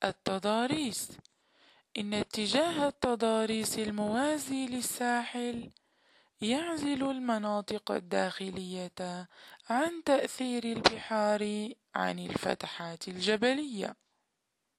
التضاريس. إن اتجاه التضاريس الموازي للساحل يعزل المناطق الداخلية عن تأثير البحار عن الفتحات الجبلية،